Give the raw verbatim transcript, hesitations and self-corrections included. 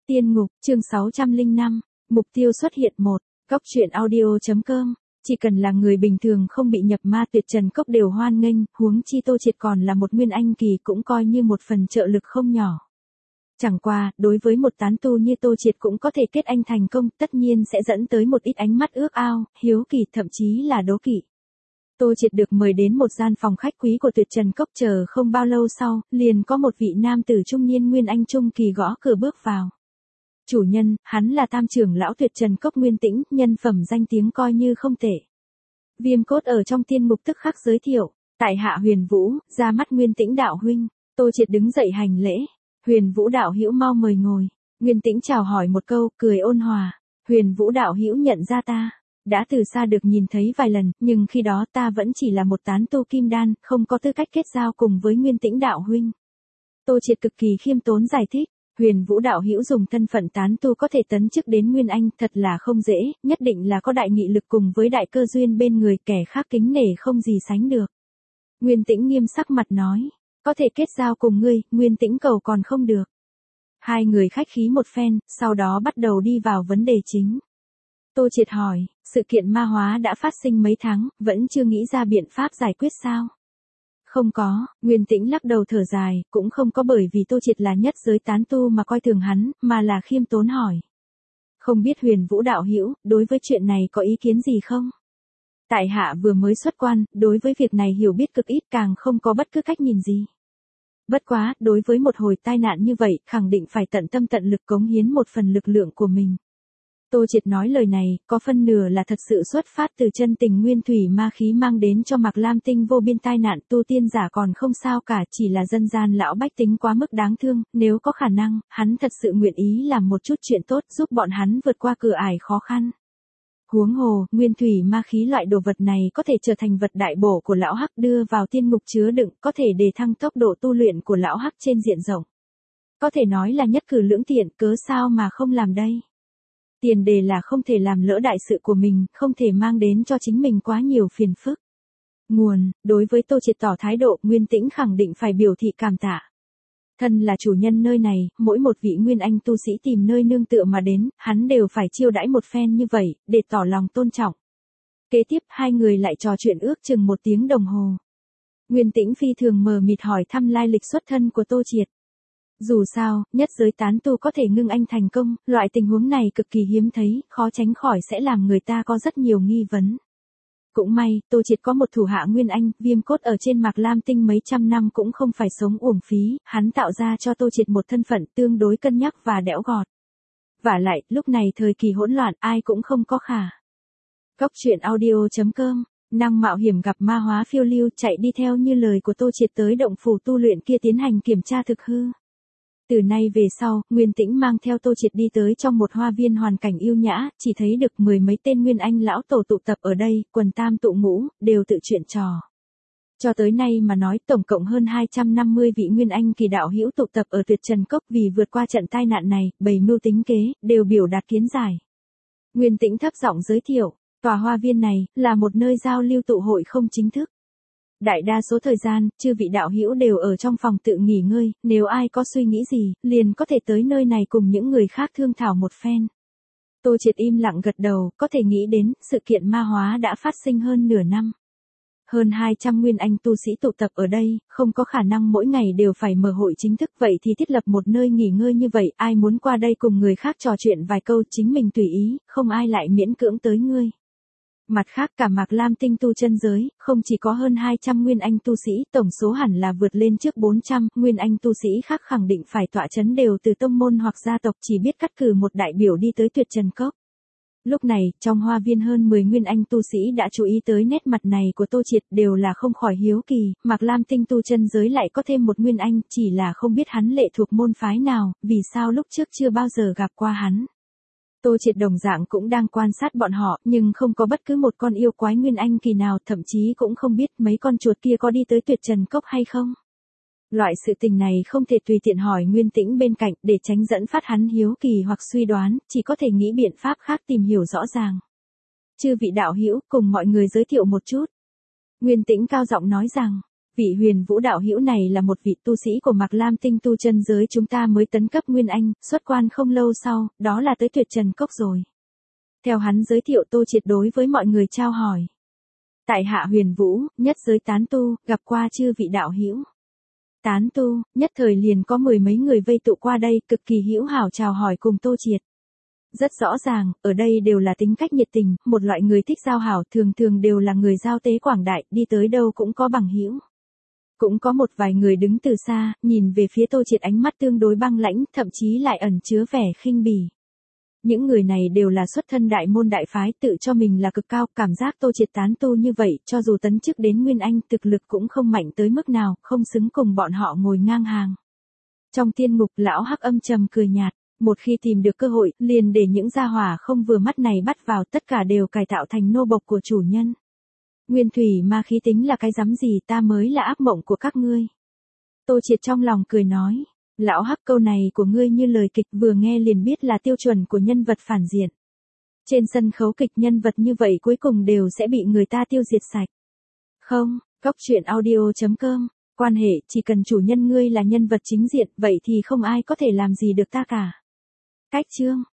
Tiên ngục, chương sáu trăm lẻ năm, mục tiêu xuất hiện một, Cốc truyện audio.com, chỉ cần là người bình thường không bị nhập ma tuyệt trần cốc đều hoan nghênh, huống chi Tô Triệt còn là một nguyên anh kỳ cũng coi như một phần trợ lực không nhỏ. Chẳng qua, đối với một tán tu như Tô Triệt cũng có thể kết anh thành công, tất nhiên sẽ dẫn tới một ít ánh mắt ước ao, hiếu kỳ thậm chí là đố kỵ. Tô Triệt được mời đến một gian phòng khách quý của tuyệt trần cốc, chờ không bao lâu sau, liền có một vị nam tử trung niên nguyên anh trung kỳ gõ cửa bước vào. Chủ nhân, hắn là tam trưởng lão tuyệt trần cốc Nguyên Tĩnh, nhân phẩm danh tiếng coi như không tệ. Viêm cốt ở trong tiên mục tức khắc giới thiệu, tại hạ Huyền Vũ, ra mắt Nguyên Tĩnh đạo huynh. Tô Triệt đứng dậy hành lễ. Huyền Vũ đạo hữu mau mời ngồi. Nguyên Tĩnh chào hỏi một câu, cười ôn hòa. Huyền Vũ đạo hữu nhận ra ta, đã từ xa được nhìn thấy vài lần, nhưng khi đó ta vẫn chỉ là một tán tu kim đan, không có tư cách kết giao cùng với Nguyên Tĩnh đạo huynh. Tô Triệt cực kỳ khiêm tốn giải thích. Huyền Vũ đạo hữu dùng thân phận tán tu có thể tấn chức đến Nguyên Anh, thật là không dễ, nhất định là có đại nghị lực cùng với đại cơ duyên bên người, kẻ khác kính nể không gì sánh được. Nguyên Tĩnh nghiêm sắc mặt nói, có thể kết giao cùng ngươi, Nguyên Tĩnh cầu còn không được. Hai người khách khí một phen, sau đó bắt đầu đi vào vấn đề chính. Tô Triệt hỏi, sự kiện ma hóa đã phát sinh mấy tháng, vẫn chưa nghĩ ra biện pháp giải quyết sao? Không có, Nguyên Tĩnh lắc đầu thở dài, cũng không có bởi vì Tô Triệt là nhất giới tán tu mà coi thường hắn, mà là khiêm tốn hỏi. Không biết Huyền Vũ đạo hữu, đối với chuyện này có ý kiến gì không? Tại hạ vừa mới xuất quan, đối với việc này hiểu biết cực ít, càng không có bất cứ cách nhìn gì. Bất quá, đối với một hồi tai nạn như vậy, khẳng định phải tận tâm tận lực cống hiến một phần lực lượng của mình. Tô Triệt nói lời này, có phân nửa là thật sự xuất phát từ chân tình nguyên thủy ma khí mang đến cho Mạc Lam Tinh vô biên tai nạn, tu tiên giả còn không sao cả, chỉ là dân gian lão bách tính quá mức đáng thương, nếu có khả năng, hắn thật sự nguyện ý làm một chút chuyện tốt giúp bọn hắn vượt qua cửa ải khó khăn. Huống hồ, nguyên thủy ma khí loại đồ vật này có thể trở thành vật đại bổ của lão hắc, đưa vào tiên ngục chứa đựng, có thể đề thăng tốc độ tu luyện của lão hắc trên diện rộng. Có thể nói là nhất cử lưỡng tiện, cớ sao mà không làm đây. Tiền đề là không thể làm lỡ đại sự của mình, không thể mang đến cho chính mình quá nhiều phiền phức. Nguồn, đối với Tô Triệt tỏ thái độ, Nguyên Tĩnh khẳng định phải biểu thị cảm tạ. Thân là chủ nhân nơi này, mỗi một vị nguyên anh tu sĩ tìm nơi nương tựa mà đến, hắn đều phải chiêu đãi một phen như vậy, để tỏ lòng tôn trọng. Kế tiếp, hai người lại trò chuyện ước chừng một tiếng đồng hồ. Nguyên Tĩnh phi thường mờ mịt hỏi thăm lai lịch xuất thân của Tô Triệt. Dù sao, nhất giới tán tu có thể ngưng anh thành công, loại tình huống này cực kỳ hiếm thấy, khó tránh khỏi sẽ làm người ta có rất nhiều nghi vấn. Cũng may, Tô Triệt có một thủ hạ nguyên anh, Viêm Cốt ở trên Mạc Lam Tinh mấy trăm năm cũng không phải sống uổng phí, hắn tạo ra cho Tô Triệt một thân phận tương đối cân nhắc và đẽo gọt. Vả lại, lúc này thời kỳ hỗn loạn, ai cũng không có khả. Cốc truyện audio.com, năng mạo hiểm gặp ma hóa phiêu lưu, chạy đi theo như lời của Tô Triệt tới động phủ tu luyện kia tiến hành kiểm tra thực hư. Từ nay về sau, Nguyên Tĩnh mang theo Tô Triệt đi tới trong một hoa viên hoàn cảnh yêu nhã, chỉ thấy được mười mấy tên nguyên anh lão tổ tụ tập ở đây, quần tam tụ ngũ, đều tự chuyện trò. Cho tới nay mà nói tổng cộng hơn hai trăm năm mươi vị nguyên anh kỳ đạo hữu tụ tập ở tuyệt trần cốc, vì vượt qua trận tai nạn này, bày mưu tính kế, đều biểu đạt kiến giải. Nguyên Tĩnh thấp giọng giới thiệu, tòa hoa viên này, là một nơi giao lưu tụ hội không chính thức. Đại đa số thời gian, chư vị đạo hữu đều ở trong phòng tự nghỉ ngơi, nếu ai có suy nghĩ gì, liền có thể tới nơi này cùng những người khác thương thảo một phen. Tô Triệt im lặng gật đầu, có thể nghĩ đến, sự kiện ma hóa đã phát sinh hơn nửa năm. Hơn hai trăm nguyên anh tu sĩ tụ tập ở đây, không có khả năng mỗi ngày đều phải mở hội chính thức, vậy thì thiết lập một nơi nghỉ ngơi như vậy, ai muốn qua đây cùng người khác trò chuyện vài câu chính mình tùy ý, không ai lại miễn cưỡng tới ngươi. Mặt khác cả Mạc Lam Tinh tu chân giới, không chỉ có hơn hai trăm nguyên anh tu sĩ, tổng số hẳn là vượt lên trước bốn trăm, nguyên anh tu sĩ khác khẳng định phải tọa chấn đều từ tông môn hoặc gia tộc, chỉ biết cắt cử một đại biểu đi tới tuyệt trần cốc. Lúc này, trong hoa viên hơn mười nguyên anh tu sĩ đã chú ý tới nét mặt này của Tô Triệt, đều là không khỏi hiếu kỳ, Mạc Lam Tinh tu chân giới lại có thêm một nguyên anh, chỉ là không biết hắn lệ thuộc môn phái nào, vì sao lúc trước chưa bao giờ gặp qua hắn. Tô Triệt đồng dạng cũng đang quan sát bọn họ, nhưng không có bất cứ một con yêu quái nguyên anh kỳ nào, thậm chí cũng không biết mấy con chuột kia có đi tới tuyệt trần cốc hay không. Loại sự tình này không thể tùy tiện hỏi Nguyên Tĩnh bên cạnh, để tránh dẫn phát hắn hiếu kỳ hoặc suy đoán, chỉ có thể nghĩ biện pháp khác tìm hiểu rõ ràng. Chư vị đạo hữu, cùng mọi người giới thiệu một chút. Nguyên Tĩnh cao giọng nói rằng, Vị Huyền Vũ đạo hữu này là một vị tu sĩ của Mạc Lam tinh tu chân giới chúng ta mới tấn cấp Nguyên Anh, xuất quan không lâu sau, đó là tới Tuyệt Trần Cốc rồi. Theo hắn giới thiệu Tô Triệt đối với mọi người trao hỏi. Tại hạ Huyền Vũ, nhất giới tán tu, gặp qua chư vị đạo hữu. Tán tu, nhất thời liền có mười mấy người vây tụ qua đây, cực kỳ hữu hảo chào hỏi cùng Tô Triệt. Rất rõ ràng, ở đây đều là tính cách nhiệt tình, một loại người thích giao hảo, thường thường đều là người giao tế quảng đại, đi tới đâu cũng có bằng hữu. Cũng có một vài người đứng từ xa, nhìn về phía Tô Triệt ánh mắt tương đối băng lãnh, thậm chí lại ẩn chứa vẻ khinh bỉ. Những người này đều là xuất thân đại môn đại phái, tự cho mình là cực cao, cảm giác Tô Triệt tán tu như vậy, cho dù tấn chức đến Nguyên Anh, thực lực cũng không mạnh tới mức nào, không xứng cùng bọn họ ngồi ngang hàng. Trong tiên ngục, lão Hắc âm trầm cười nhạt, một khi tìm được cơ hội, liền để những gia hỏa không vừa mắt này bắt vào, tất cả đều cải tạo thành nô bộc của chủ nhân. Nguyên thủy ma khí tính là cái rắm gì, ta mới là ác mộng của các ngươi. Tô Triệt trong lòng cười nói, lão Hắc câu này của ngươi như lời kịch, vừa nghe liền biết là tiêu chuẩn của nhân vật phản diện. Trên sân khấu kịch nhân vật như vậy cuối cùng đều sẽ bị người ta tiêu diệt sạch. Không, Cốc Truyện Audio chấm com, quan hệ, chỉ cần chủ nhân ngươi là nhân vật chính diện, vậy thì không ai có thể làm gì được ta cả. Cách chương